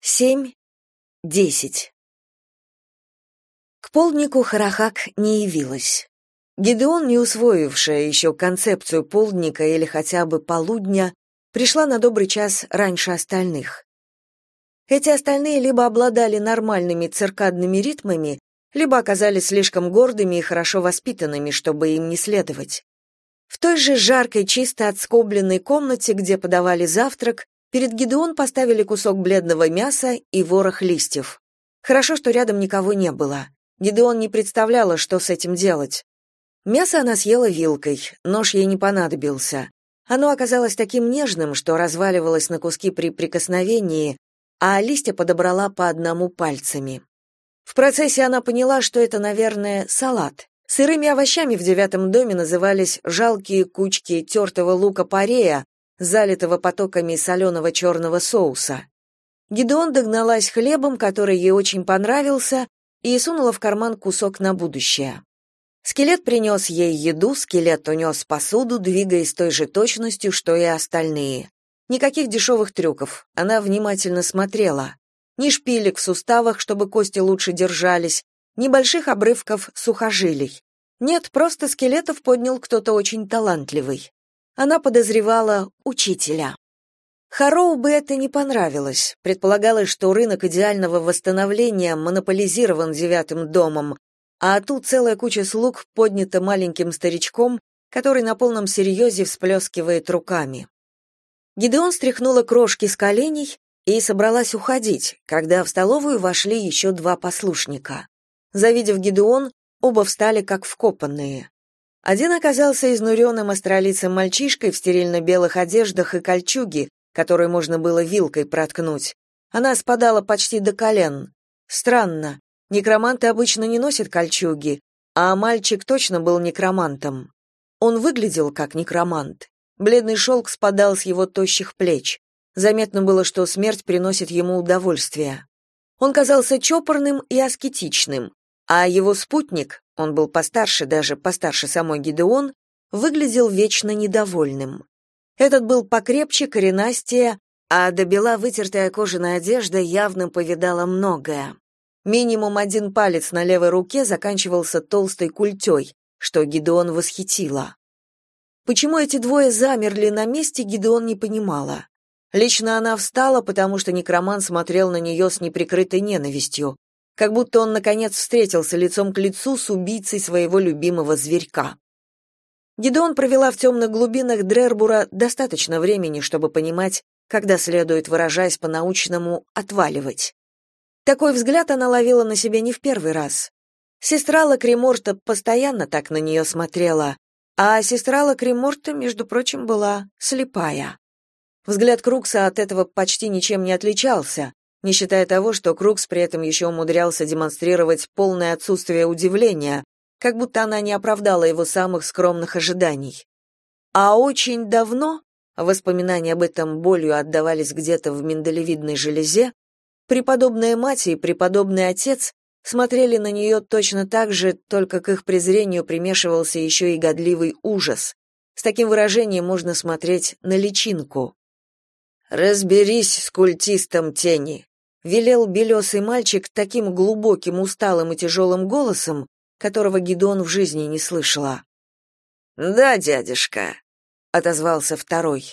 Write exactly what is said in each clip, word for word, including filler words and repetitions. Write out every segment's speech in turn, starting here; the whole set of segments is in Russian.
семь, десять. К полднику Харахак не явилась. Гидеон, не усвоившая еще концепцию полдника или хотя бы полудня, пришла на добрый час раньше остальных. Эти остальные либо обладали нормальными циркадными ритмами, либо оказались слишком гордыми и хорошо воспитанными, чтобы им не следовать. В той же жаркой, чисто отскобленной комнате, где подавали завтрак, перед Гидеон поставили кусок бледного мяса и ворох листьев. Хорошо, что рядом никого не было. Гидеон не представляла, что с этим делать. Мясо она съела вилкой, нож ей не понадобился. Оно оказалось таким нежным, что разваливалось на куски при прикосновении, а листья подобрала по одному пальцами. В процессе она поняла, что это, наверное, салат. Сырыми овощами в девятом доме назывались жалкие кучки тертого лука-порея, залитого потоками соленого черного соуса. Гидеон догналась хлебом, который ей очень понравился, и сунула в карман кусок на будущее. Скелет принес ей еду, скелет унес посуду, двигаясь с той же точностью, что и остальные. Никаких дешевых трюков, она внимательно смотрела. Ни шпилек в суставах, чтобы кости лучше держались, ни больших обрывков сухожилий. Нет, просто скелетов поднял кто-то очень талантливый. Она подозревала учителя. Хароу бы это не понравилось. Предполагалось, что рынок идеального восстановления монополизирован девятым домом, а тут целая куча слуг поднята маленьким старичком, который на полном серьезе всплескивает руками. Гидеон стряхнула крошки с коленей и собралась уходить, когда в столовую вошли еще два послушника. Завидев Гидеон, оба встали как вкопанные. Один оказался изнуренным астролицем мальчишкой в стерильно-белых одеждах и кольчуге, которую можно было вилкой проткнуть. Она спадала почти до колен. Странно, некроманты обычно не носят кольчуги, а мальчик точно был некромантом. Он выглядел как некромант. Бледный шелк спадал с его тощих плеч. Заметно было, что смерть приносит ему удовольствие. Он казался чопорным и аскетичным, а его спутник, он был постарше, даже постарше самой Гидеон, выглядел вечно недовольным. Этот был покрепче, коренастее, а до бела вытертая кожаная одежда явно повидала многое. Минимум один палец на левой руке заканчивался толстой культей, что Гидеон восхитила. Почему эти двое замерли на месте, Гидеон не понимала. Лично она встала, потому что некромант смотрел на нее с неприкрытой ненавистью, как будто он, наконец, встретился лицом к лицу с убийцей своего любимого зверька. Гидеон провела в темных глубинах Дрербура достаточно времени, чтобы понимать, когда следует, выражаясь по-научному, отваливать. Такой взгляд она ловила на себе не в первый раз. Сестра Лакриморта постоянно так на нее смотрела, а сестра Лакриморта, между прочим, была слепая. Взгляд Крукса от этого почти ничем не отличался, не считая того, что Крукс при этом еще умудрялся демонстрировать полное отсутствие удивления, как будто она не оправдала его самых скромных ожиданий. А очень давно, воспоминания об этом болью отдавались где-то в миндалевидной железе, преподобная мать и преподобный отец смотрели на нее точно так же, только к их презрению примешивался еще и годливый ужас. С таким выражением можно смотреть на личинку. «Разберись с культистом тени», — велел белесый мальчик таким глубоким, усталым и тяжелым голосом, которого Гидеон в жизни не слышала. «Да, дядюшка», — отозвался второй.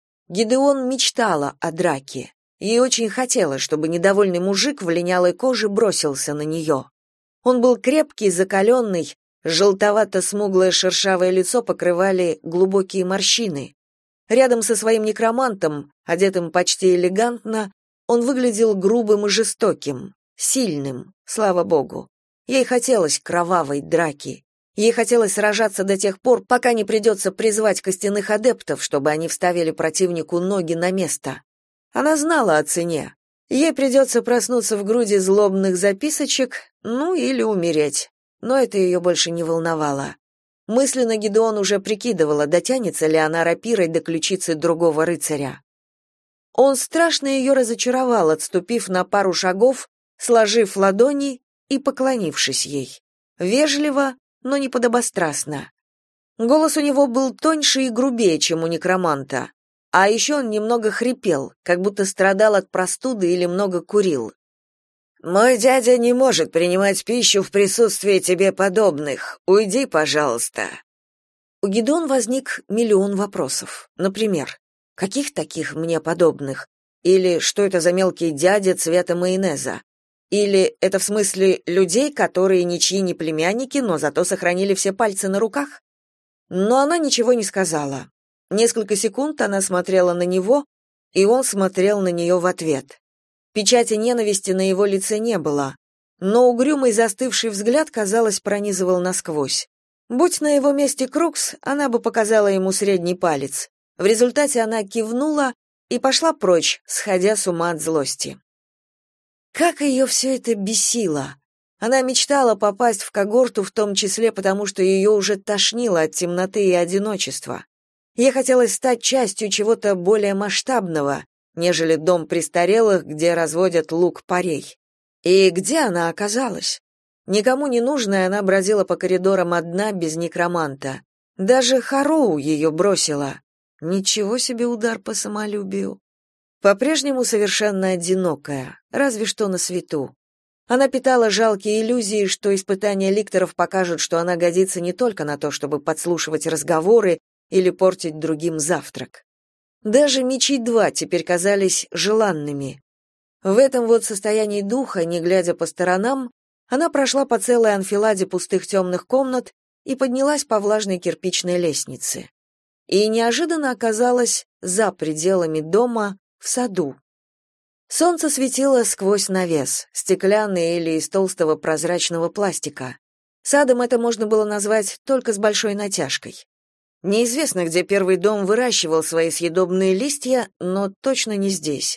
Гидеон мечтала о драке. Ей очень хотелось, чтобы недовольный мужик в линялой коже бросился на нее. Он был крепкий, закаленный, желтовато-смуглое шершавое лицо покрывали глубокие морщины. Рядом со своим некромантом, одетым почти элегантно, он выглядел грубым и жестоким, сильным, слава богу. Ей хотелось кровавой драки. Ей хотелось сражаться до тех пор, пока не придется призвать костяных адептов, чтобы они вставили противнику ноги на место. Она знала о цене. Ей придется проснуться в груди злобных записочек, ну или умереть. Но это ее больше не волновало. Мысленно Гидеон уже прикидывала, дотянется ли она рапирой до ключицы другого рыцаря. Он страшно ее разочаровал, отступив на пару шагов, сложив ладони и поклонившись ей. Вежливо, но не подобострастно. Голос у него был тоньше и грубее, чем у некроманта. А еще он немного хрипел, как будто страдал от простуды или много курил. «Мой дядя не может принимать пищу в присутствии тебе подобных. Уйди, пожалуйста». У Гидеон возник миллион вопросов. Например, каких таких мне подобных? Или что это за мелкие дяди цвета майонеза? Или это в смысле людей, которые ничьи не племянники, но зато сохранили все пальцы на руках? Но она ничего не сказала. Несколько секунд она смотрела на него, и он смотрел на нее в ответ. Печати ненависти на его лице не было, но угрюмый застывший взгляд, казалось, пронизывал насквозь. Будь на его месте Крукс, она бы показала ему средний палец. В результате она кивнула и пошла прочь, сходя с ума от злости. Как ее все это бесило! Она мечтала попасть в когорту, в том числе потому, что ее уже тошнило от темноты и одиночества. Ей хотелось стать частью чего-то более масштабного, нежели дом престарелых, где разводят лук-порей. И где она оказалась? Никому не нужная, она бродила по коридорам одна, без некроманта. Даже Хароу ее бросила. Ничего себе удар по самолюбию. По-прежнему совершенно одинокая, разве что на свету. Она питала жалкие иллюзии, что испытания ликторов покажут, что она годится не только на то, чтобы подслушивать разговоры или портить другим завтрак. Даже мечи два теперь казались желанными. В этом вот состоянии духа, не глядя по сторонам, она прошла по целой анфиладе пустых темных комнат и поднялась по влажной кирпичной лестнице. И неожиданно оказалась за пределами дома, в саду. Солнце светило сквозь навес, стеклянный или из толстого прозрачного пластика. Садом это можно было назвать только с большой натяжкой. Неизвестно, где первый дом выращивал свои съедобные листья, но точно не здесь.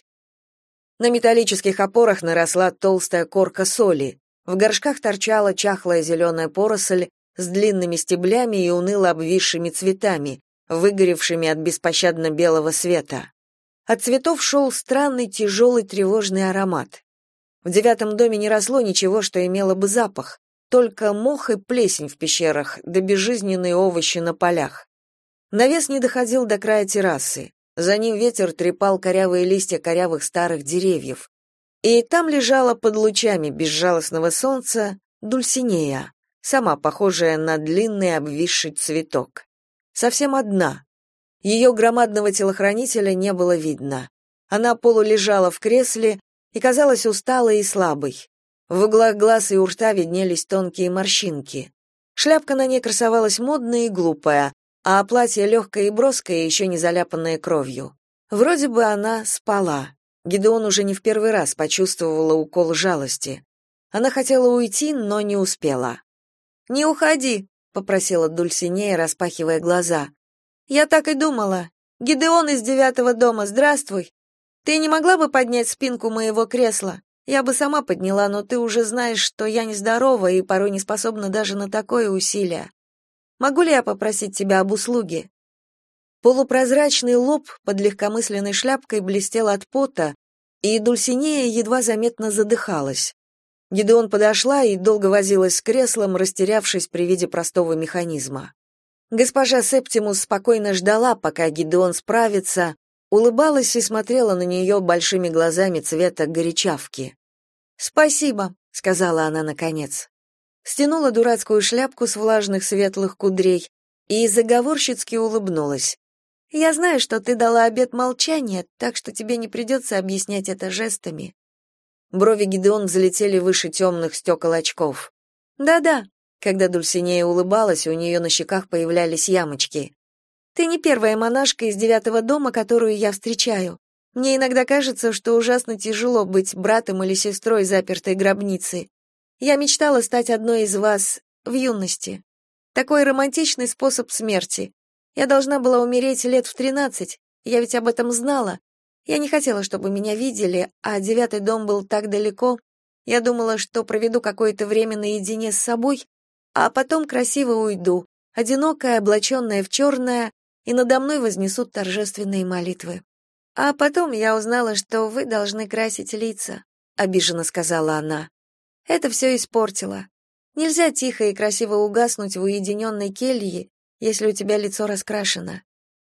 На металлических опорах наросла толстая корка соли. В горшках торчала чахлая зеленая поросль с длинными стеблями и уныло обвисшими цветами, выгоревшими от беспощадно белого света. От цветов шел странный тяжелый тревожный аромат. В девятом доме не росло ничего, что имело бы запах, только мох и плесень в пещерах, да безжизненные овощи на полях. Навес не доходил до края террасы. За ним ветер трепал корявые листья корявых старых деревьев. И там лежала под лучами безжалостного солнца Дульсинея, сама похожая на длинный обвисший цветок. Совсем одна. Ее громадного телохранителя не было видно. Она полулежала в кресле и казалась усталой и слабой. В углах глаз и у рта виднелись тонкие морщинки. Шляпка на ней красовалась модная и глупая, а платье легкое и броское, еще не заляпанное кровью. Вроде бы она спала. Гидеон уже не в первый раз почувствовала укол жалости. Она хотела уйти, но не успела. «Не уходи», — попросила Дульсинея, распахивая глаза. «Я так и думала. Гидеон из девятого дома, здравствуй. Ты не могла бы поднять спинку моего кресла? Я бы сама подняла, но ты уже знаешь, что я нездорова и порой не способна даже на такое усилие. Могу ли я попросить тебя об услуге?» Полупрозрачный лоб под легкомысленной шляпкой блестел от пота, и Дульсинея едва заметно задыхалась. Гидеон подошла и долго возилась с креслом, растерявшись при виде простого механизма. Госпожа Септимус спокойно ждала, пока Гидеон справится, улыбалась и смотрела на нее большими глазами цвета горячавки. «Спасибо», — сказала она наконец. Стянула дурацкую шляпку с влажных светлых кудрей и заговорщицки улыбнулась. «Я знаю, что ты дала обет молчания, так что тебе не придется объяснять это жестами». Брови Гидеон взлетели выше темных стекол очков. «Да-да», — когда Дульсинея улыбалась, у нее на щеках появлялись ямочки. «Ты не первая монашка из девятого дома, которую я встречаю. Мне иногда кажется, что ужасно тяжело быть братом или сестрой запертой гробницы. Я мечтала стать одной из вас в юности. Такой романтичный способ смерти. Я должна была умереть лет в тринадцать, я ведь об этом знала. Я не хотела, чтобы меня видели, а девятый дом был так далеко. Я думала, что проведу какое-то время наедине с собой, а потом красиво уйду, одинокая, облаченная в черное, и надо мной вознесут торжественные молитвы. А потом я узнала, что вы должны красить лица», — обиженно сказала она. «Это все испортило. Нельзя тихо и красиво угаснуть в уединенной келье, если у тебя лицо раскрашено.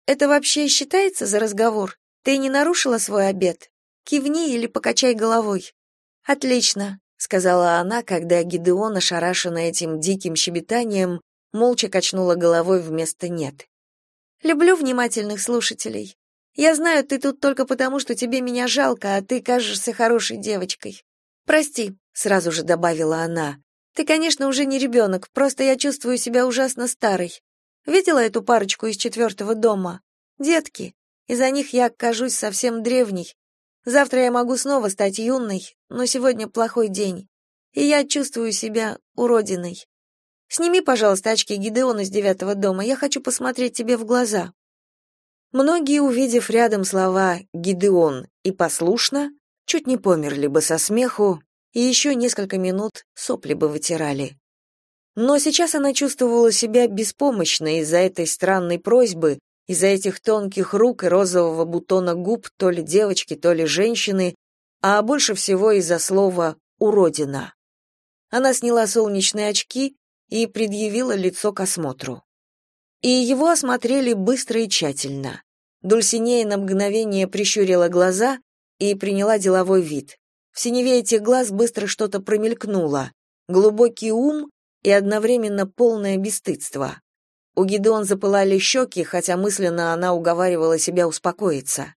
это вообще считается за разговор? Ты не нарушила свой обет? Кивни или покачай головой. Отлично, сказала она, когда Гидеон, ошарашенный этим диким щебетанием, молча качнула головой вместо «нет». «Люблю внимательных слушателей. Я знаю, ты тут только потому, что тебе меня жалко, а ты кажешься хорошей девочкой. Прости», — сразу же добавила она. «Ты, конечно, уже не ребенок, просто я чувствую себя ужасно старой. Видела эту парочку из четвертого дома? Детки. Из-за них я кажусь совсем древней. Завтра я могу снова стать юной, но сегодня плохой день, и я чувствую себя уродиной. Сними, пожалуйста, очки, Гидеон из девятого дома, я хочу посмотреть тебе в глаза». Многие, увидев рядом слова «Гидеон» и «послушно», чуть не померли бы со смеху, и еще несколько минут сопли бы вытирали. Но сейчас она чувствовала себя беспомощной из-за этой странной просьбы, из-за этих тонких рук и розового бутона губ то ли девочки, то ли женщины, а больше всего из-за слова «уродина». Она сняла солнечные очки и предъявила лицо к осмотру. И его осмотрели быстро и тщательно. Дульсинея на мгновение прищурила глаза и приняла деловой вид. В синеве этих глаз быстро что-то промелькнуло. Глубокий ум и одновременно полное бесстыдство. У Гидеон запылали щеки, хотя мысленно она уговаривала себя успокоиться.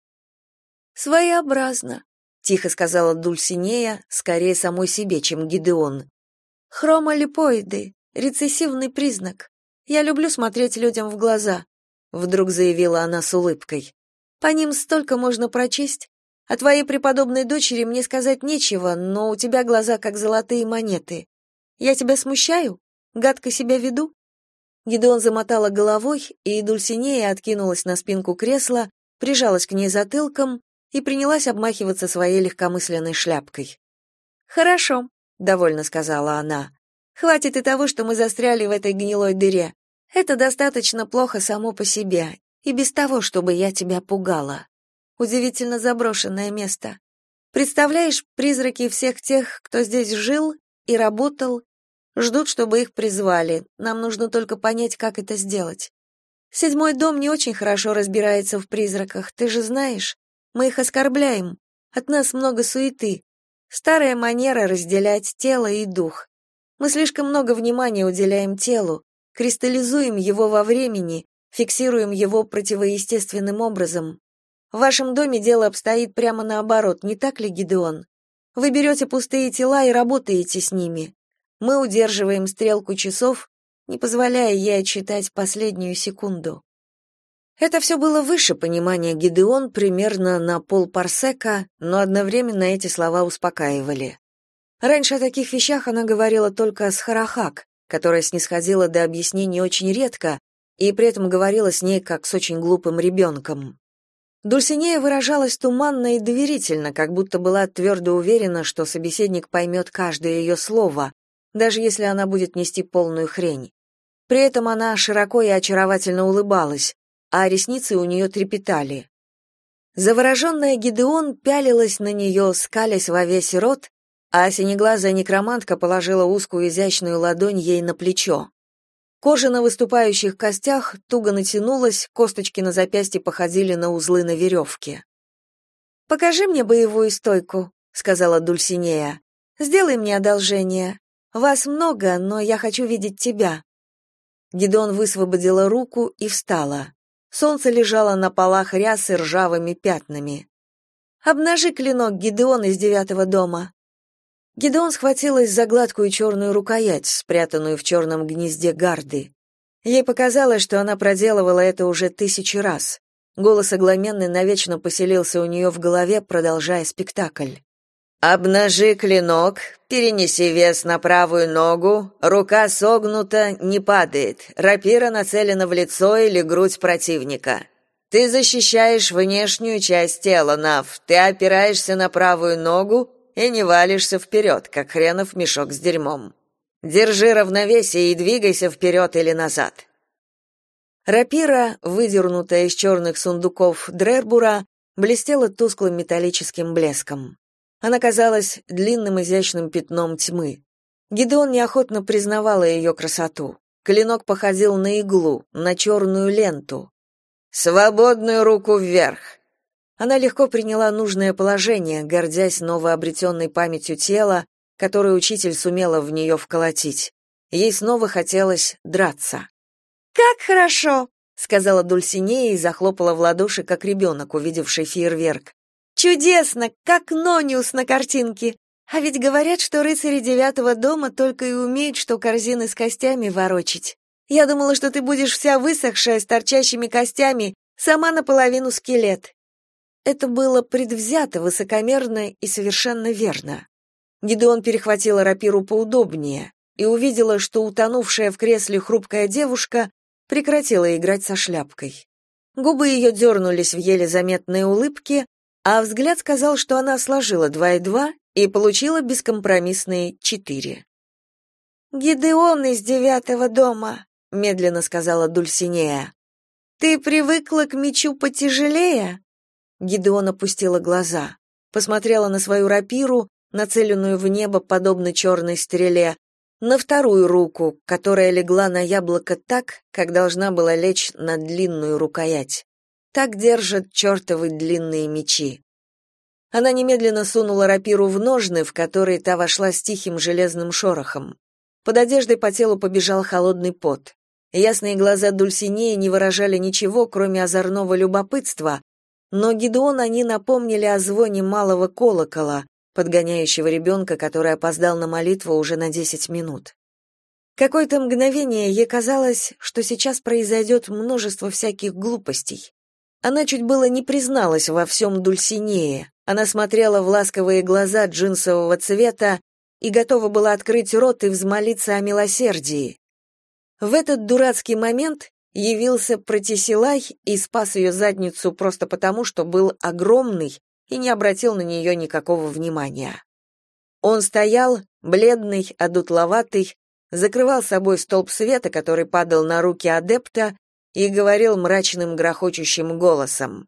«Своеобразно», — тихо сказала Дульсинея, скорее самой себе, чем Гидеон. «Хромолипоиды, рецессивный признак. Я люблю смотреть людям в глаза», — вдруг заявила она с улыбкой. «По ним столько можно прочесть. О твоей преподобной дочери мне сказать нечего, но у тебя глаза как золотые монеты. Я тебя смущаю? Гадко себя веду?» Гидеон замотала головой, и Дульсинея откинулась на спинку кресла, прижалась к ней затылком и принялась обмахиваться своей легкомысленной шляпкой. «Хорошо», — довольно сказала она. «Хватит и того, что мы застряли в этой гнилой дыре. Это достаточно плохо само по себе, и без того, чтобы я тебя пугала. Удивительно заброшенное место. Представляешь, призраки всех тех, кто здесь жил и работал, ждут, чтобы их призвали. Нам нужно только понять, как это сделать. Седьмой дом не очень хорошо разбирается в призраках, ты же знаешь. Мы их оскорбляем. От нас много суеты. Старая манера разделять тело и дух. Мы слишком много внимания уделяем телу, кристаллизуем его во времени, фиксируем его противоестественным образом. В вашем доме дело обстоит прямо наоборот, не так ли, Гидеон? Вы берете пустые тела и работаете с ними. Мы удерживаем стрелку часов, не позволяя ей отсчитать последнюю секунду. Это все было выше понимания Гидеон примерно на полпарсека, но одновременно эти слова успокаивали. Раньше о таких вещах она говорила только с Харахак, которая снисходила до объяснений очень редко и при этом говорила с ней как с очень глупым ребенком. Дульсинея выражалась туманно и доверительно, как будто была твердо уверена, что собеседник поймет каждое ее слово, даже если она будет нести полную хрень. При этом она широко и очаровательно улыбалась, а ресницы у нее трепетали. Завороженная Гидеон пялилась на нее, скалясь во весь рот, а синеглазая некромантка положила узкую изящную ладонь ей на плечо. Кожа на выступающих костях туго натянулась, косточки на запястье походили на узлы на веревке. «Покажи мне боевую стойку», — сказала Дульсинея. «Сделай мне одолжение. Вас много, но я хочу видеть тебя». Гидеон высвободила руку и встала. Солнце лежало на полах рясы ржавыми пятнами. «Обнажи клинок, Гидеон из девятого дома». Гидеон схватилась за гладкую черную рукоять, спрятанную в черном гнезде гарды. Ей показалось, что она проделывала это уже тысячи раз. Голос огломенный навечно поселился у нее в голове, продолжая спектакль. «Обнажи клинок, перенеси вес на правую ногу, рука согнута, не падает, рапира нацелена в лицо или грудь противника. Ты защищаешь внешнюю часть тела, Нав, ты опираешься на правую ногу и не валишься вперед, как хренов мешок с дерьмом. Держи равновесие и двигайся вперед или назад». Рапира, выдернутая из черных сундуков Дрербура, блестела тусклым металлическим блеском. Она казалась длинным изящным пятном тьмы. Гидеон неохотно признавала ее красоту. Клинок походил на иглу, на черную ленту. Свободную руку вверх!» Она легко приняла нужное положение, гордясь новообретенной памятью тела, которую учитель сумела в нее вколотить. Ей снова хотелось драться. «Как хорошо!» — сказала Дульсинея и захлопала в ладоши, как ребенок, увидевший фейерверк. «Чудесно, как Нониус на картинке! А ведь говорят, что рыцари девятого дома только и умеют, что корзины с костями ворочить. Я думала, что ты будешь вся высохшая, с торчащими костями, сама наполовину скелет». Это было предвзято, высокомерно и совершенно верно. Гидеон перехватила рапиру поудобнее и увидела, что утонувшая в кресле хрупкая девушка прекратила играть со шляпкой. Губы ее дернулись в еле заметной улыбке, а взгляд сказал, что она сложила два и два и получила бескомпромиссные четыре. «Гидеон из девятого дома», — медленно сказала Дульсинея. «Ты привыкла к мечу потяжелее?» Гидеон опустила глаза, посмотрела на свою рапиру, нацеленную в небо подобно черной стреле, на вторую руку, которая легла на яблоко так, как должна была лечь на длинную рукоять. Так держат чертовы длинные мечи. Она немедленно сунула рапиру в ножны, в которые та вошла с тихим железным шорохом. Под одеждой по телу побежал холодный пот. Ясные глаза Дульсинеи не выражали ничего, кроме озорного любопытства, но Гидеон они напомнили о звоне малого колокола, подгоняющего ребенка, который опоздал на молитву уже на десять минут. Какое-то мгновение ей казалось, что сейчас произойдет множество всяких глупостей. Она чуть было не призналась во всем Дульсинее. Она смотрела в ласковые глаза джинсового цвета и готова была открыть рот и взмолиться о милосердии. В этот дурацкий момент явился Протисилай и спас ее задницу просто потому, что был огромный и не обратил на нее никакого внимания. Он стоял, бледный, одутловатый, закрывал собой столб света, который падал на руки адепта, и говорил мрачным грохочущим голосом.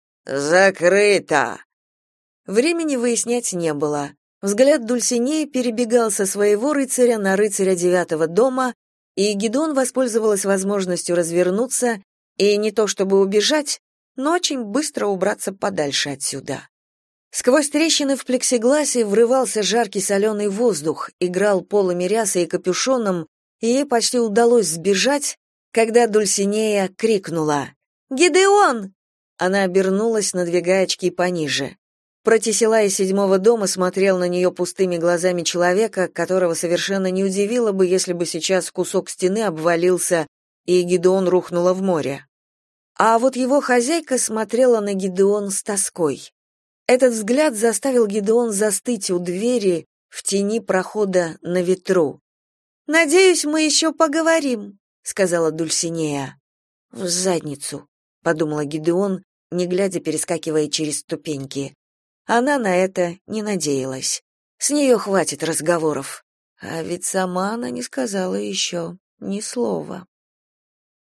«Закрыто!» Времени выяснять не было. Взгляд Дульсинеи перебегал со своего рыцаря на рыцаря девятого дома, и Гидеон воспользовалась возможностью развернуться и не то чтобы убежать, но очень быстро убраться подальше отсюда. Сквозь трещины в плексигласе врывался жаркий соленый воздух, играл полами рясы и капюшоном, и ей почти удалось сбежать, когда Дульсинея крикнула «Гидеон!». Она обернулась, надвигая очки пониже. Протисилай из седьмого дома смотрел на нее пустыми глазами человека, которого совершенно не удивило бы, если бы сейчас кусок стены обвалился, и Гидеон рухнула в море. А вот его хозяйка смотрела на Гидеон с тоской. Этот взгляд заставил Гидеон застыть у двери в тени прохода на ветру. «Надеюсь, мы еще поговорим», — сказала Дульсинея. «В задницу», — подумала Гидеон, не глядя, перескакивая через ступеньки. Она на это не надеялась. С нее хватит разговоров. А ведь сама она не сказала еще ни слова.